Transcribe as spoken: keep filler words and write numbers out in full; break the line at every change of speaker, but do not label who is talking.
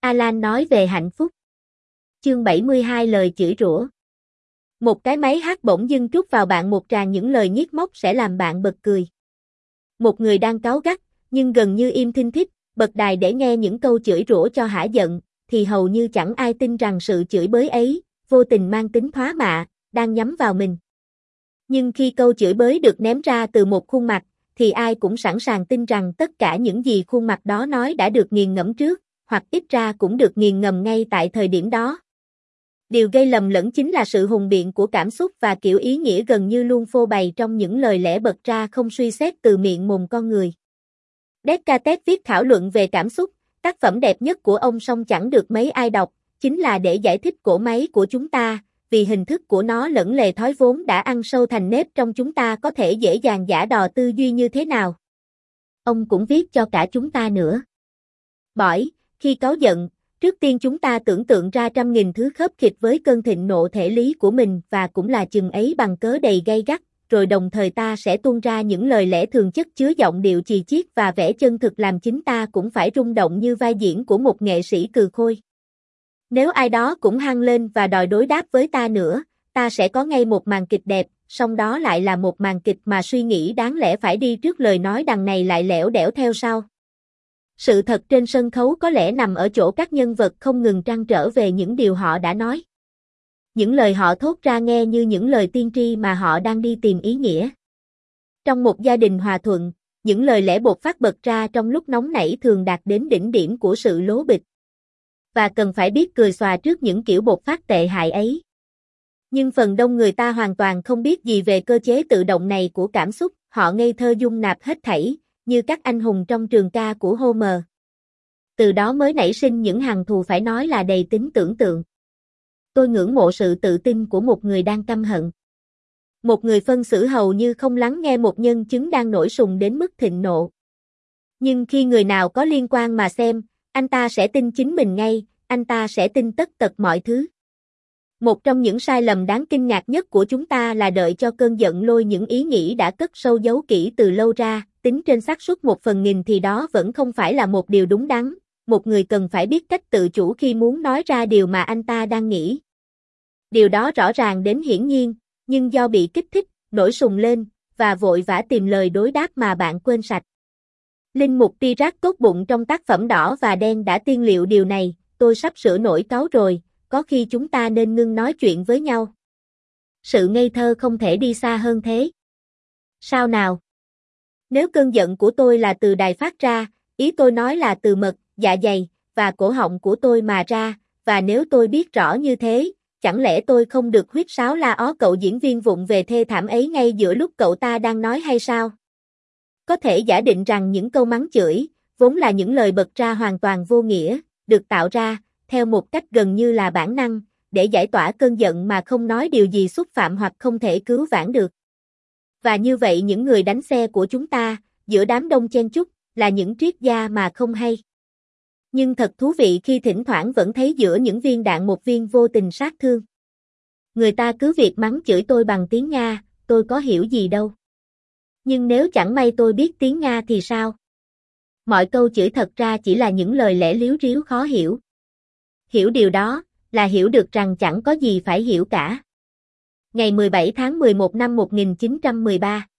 Alan nói về hạnh phúc. Chương bảy mươi hai lời chửi rủa. Một cái máy hát bỗng dưng trút vào bạn một tràng những lời nhiếc móc sẽ làm bạn bật cười. Một người đang cáu gắt, nhưng gần như im thinh thít, bật đài để nghe những câu chửi rủa cho hả giận, thì hầu như chẳng ai tin rằng sự chửi bới ấy, vô tình mang tính thoá mạ, đang nhắm vào mình. Nhưng khi câu chửi bới được ném ra từ một khuôn mặt, thì ai cũng sẵn sàng tin rằng tất cả những gì khuôn mặt đó nói đã được nghiền ngẫm trước, hoặc ít ra cũng được nghiền ngầm ngay tại thời điểm đó. Điều gây lầm lẫn chính là sự hùng biện của cảm xúc và kiểu ý nghĩa gần như luôn phô bày trong những lời lẽ bật ra không suy xét từ miệng mồm con người. Descartes viết thảo luận về cảm xúc, tác phẩm đẹp nhất của ông song chẳng được mấy ai đọc, chính là để giải thích cỗ máy của chúng ta, vì hình thức của nó lẫn lề thói vốn đã ăn sâu thành nếp trong chúng ta có thể dễ dàng giả đò tư duy như thế nào. Ông cũng viết cho cả chúng ta nữa. Bỏi, khi cáu giận, trước tiên chúng ta tưởng tượng ra trăm nghìn thứ khớp khịt với cơn thịnh nộ thể lý của mình và cũng là chừng ấy bằng cớ đầy gay gắt, rồi đồng thời ta sẽ tuôn ra những lời lẽ thường chất chứa giọng điệu chì chiết và vẻ chân thực làm chính ta cũng phải rung động như vai diễn của một nghệ sĩ cừ khôi. Nếu ai đó cũng hăng lên và đòi đối đáp với ta nữa, ta sẽ có ngay một màn kịch đẹp, song đó lại là một màn kịch mà suy nghĩ đáng lẽ phải đi trước lời nói đằng này lại lẻo đẻo theo sau. Sự thật trên sân khấu có lẽ nằm ở chỗ các nhân vật không ngừng trăn trở về những điều họ đã nói. Những lời họ thốt ra nghe như những lời tiên tri mà họ đang đi tìm ý nghĩa. Trong một gia đình hòa thuận, những lời lẽ bột phát bật ra trong lúc nóng nảy thường đạt đến đỉnh điểm của sự lố bịch. Và cần phải biết cười xòa trước những kiểu bột phát tệ hại ấy. Nhưng phần đông người ta hoàn toàn không biết gì về cơ chế tự động này của cảm xúc, họ ngây thơ dung nạp hết thảy, như các anh hùng trong trường ca của Homer. Từ đó mới nảy sinh những hằn thù phải nói là đầy tính tưởng tượng. Tôi ngưỡng mộ sự tự tin của một người đang căm hận. Một người phân xử hầu như không lắng nghe một nhân chứng đang nổi sùng đến mức thịnh nộ. Nhưng khi người nào có liên quan mà xem, anh ta sẽ tin chính mình ngay, anh ta sẽ tin tất tật mọi thứ. Một trong những sai lầm đáng kinh ngạc nhất của chúng ta là đợi cho cơn giận lôi những ý nghĩ đã cất sâu giấu kỹ từ lâu ra, tính trên xác suất một phần nghìn thì đó vẫn không phải là một điều đúng đắn, một người cần phải biết cách tự chủ khi muốn nói ra điều mà anh ta đang nghĩ. Điều đó rõ ràng đến hiển nhiên, nhưng do bị kích thích, nổi sùng lên, và vội vã tìm lời đối đáp mà bạn quên sạch. Linh mục Pirác tốt bụng trong tác phẩm Đỏ và Đen đã tiên liệu điều này, tôi sắp sửa nổi cáu rồi, có khi chúng ta nên ngưng nói chuyện với nhau. Sự ngây thơ không thể đi xa hơn thế. Sao nào? Nếu cơn giận của tôi là từ đài phát ra, ý tôi nói là từ mật, dạ dày, và cổ họng của tôi mà ra, và nếu tôi biết rõ như thế, chẳng lẽ tôi không được huýt sáo la ó cậu diễn viên vụng về thê thảm ấy ngay giữa lúc cậu ta đang nói hay sao? Có thể giả định rằng những câu mắng chửi, vốn là những lời bật ra hoàn toàn vô nghĩa, được tạo ra, theo một cách gần như là bản năng, để giải tỏa cơn giận mà không nói điều gì xúc phạm hoặc không thể cứu vãn được. Và như vậy những người đánh xe của chúng ta, giữa đám đông chen chúc, là những triết gia mà không hay. Nhưng thật thú vị khi thỉnh thoảng vẫn thấy giữa những viên đạn một viên vô tình sát thương. Người ta cứ việc mắng chửi tôi bằng tiếng Nga, tôi có hiểu gì đâu. Nhưng nếu chẳng may tôi biết tiếng Nga thì sao? Mọi câu chửi thật ra chỉ là những lời lẽ líu ríu khó hiểu. Hiểu điều đó, là hiểu được rằng chẳng có gì phải hiểu cả. Ngày mười bảy tháng mười một năm một nghìn chín trăm mười ba